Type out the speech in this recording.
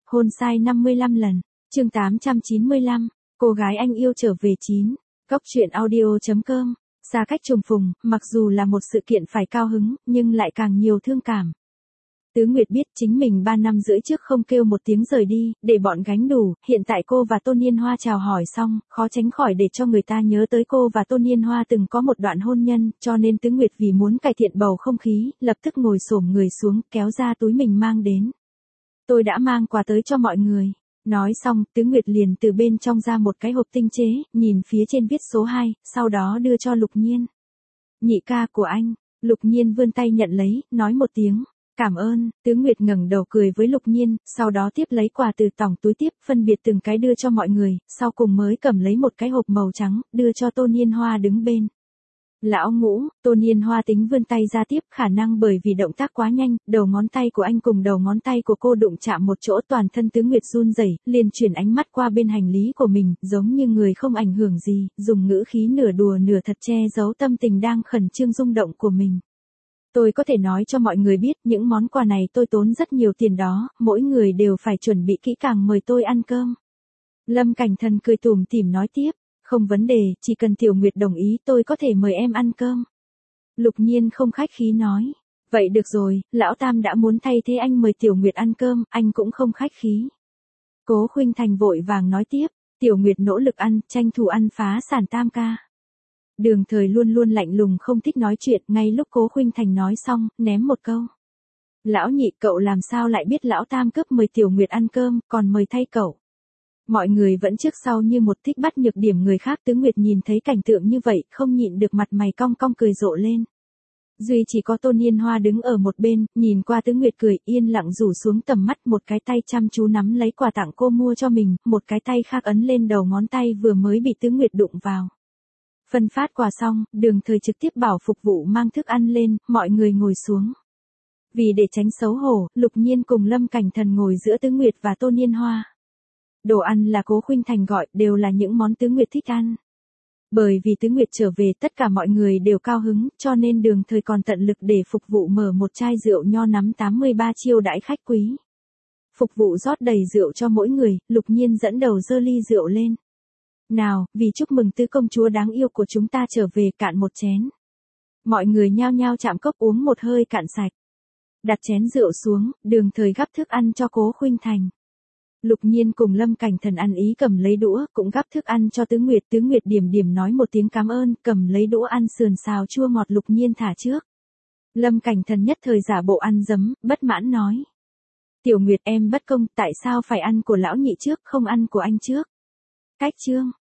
Hôn sai 55 lần. Chương 895. Cô gái anh yêu trở về 9. Cốc truyện audio.com. Xa cách trùng phùng, mặc dù là một sự kiện phải cao hứng, nhưng lại càng nhiều thương cảm. Tứ Nguyệt biết chính mình 3 năm rưỡi trước không kêu một tiếng rời đi, để bọn gánh đủ, hiện tại cô và Tôn Niên Hoa chào hỏi xong, khó tránh khỏi để cho người ta nhớ tới cô và Tôn Niên Hoa từng có một đoạn hôn nhân, cho nên Tứ Nguyệt vì muốn cải thiện bầu không khí, lập tức ngồi xổm người xuống, kéo ra túi mình mang đến. Tôi đã mang quà tới cho mọi người. Nói xong, Tứ Nguyệt liền từ bên trong ra một cái hộp tinh chế, nhìn phía trên viết số 2, sau đó đưa cho Lục Nhiên. Nhị ca của anh. Lục Nhiên vươn tay nhận lấy, nói một tiếng. Cảm ơn. Tứ Nguyệt ngẩng đầu cười với Lục Nhiên, sau đó tiếp lấy quà từ tòng túi tiếp, phân biệt từng cái đưa cho mọi người, sau cùng mới cầm lấy một cái hộp màu trắng, đưa cho Tôn Niên Hoa đứng bên. Lão Ngũ, Tôn Niên Hoa tính vươn tay ra tiếp, khả năng bởi vì động tác quá nhanh, đầu ngón tay của anh cùng đầu ngón tay của cô đụng chạm một chỗ, toàn thân Tứ Nguyệt run rẩy, liền chuyển ánh mắt qua bên hành lý của mình, giống như người không ảnh hưởng gì, dùng ngữ khí nửa đùa nửa thật che giấu tâm tình đang khẩn trương rung động của mình. Tôi có thể nói cho mọi người biết, những món quà này tôi tốn rất nhiều tiền đó, mỗi người đều phải chuẩn bị kỹ càng mời tôi ăn cơm. Lâm Cảnh Thần cười tủm tỉm nói tiếp, không vấn đề, chỉ cần Tiểu Nguyệt đồng ý tôi có thể mời em ăn cơm. Lục Nhiên không khách khí nói, vậy được rồi, Lão Tam đã muốn thay thế anh mời Tiểu Nguyệt ăn cơm, anh cũng không khách khí. Cố Khuynh Thành vội vàng nói tiếp, Tiểu Nguyệt nỗ lực ăn, tranh thủ ăn phá sản Tam ca. Đường Thời luôn luôn lạnh lùng không thích nói chuyện, ngay lúc Cố Khuynh Thành nói xong, ném một câu. Lão Nhị, cậu làm sao lại biết Lão Tam cướp mời Tiểu Nguyệt ăn cơm, còn mời thay cậu. Mọi người vẫn trước sau như một thích bắt nhược điểm người khác. Tứ Nguyệt nhìn thấy cảnh tượng như vậy, không nhịn được mặt mày cong cong cười rộ lên. Duy chỉ có Tôn Niên Hoa đứng ở một bên, nhìn qua Tứ Nguyệt cười, yên lặng rủ xuống tầm mắt, một cái tay chăm chú nắm lấy quà tặng cô mua cho mình, một cái tay khác ấn lên đầu ngón tay vừa mới bị Tứ Nguyệt đụng vào. Phân phát quà xong, Đường Thời trực tiếp bảo phục vụ mang thức ăn lên, mọi người ngồi xuống. Vì để tránh xấu hổ, Lục Nhiên cùng Lâm Cảnh Thần ngồi giữa Tứ Nguyệt và Tôn Niên Hoa. Đồ ăn là Cố Khuynh Thành gọi, đều là những món Tứ Nguyệt thích ăn. Bởi vì Tứ Nguyệt trở về tất cả mọi người đều cao hứng, cho nên Đường Thời còn tận lực để phục vụ mở một chai rượu nho nắm 83 chiêu đãi khách quý. Phục vụ rót đầy rượu cho mỗi người, Lục Nhiên dẫn đầu dơ ly rượu lên. Nào, vì chúc mừng tứ công chúa đáng yêu của chúng ta trở về, cạn một chén. Mọi người nhao nhao chạm cốc uống một hơi cạn sạch. Đặt chén rượu xuống, Đường Thời gắp thức ăn cho Cố Khuynh Thành. Lục Nhiên cùng Lâm Cảnh Thần ăn ý cầm lấy đũa, cũng gắp thức ăn cho Tứ Nguyệt. Tứ Nguyệt điểm điểm nói một tiếng cảm ơn, cầm lấy đũa ăn sườn xào chua ngọt Lục Nhiên thả trước. Lâm Cảnh Thần nhất thời giả bộ ăn dấm, bất mãn nói. Tiểu Nguyệt em bất công, tại sao phải ăn của lão nhị trước, không ăn của anh trước? Cách chương.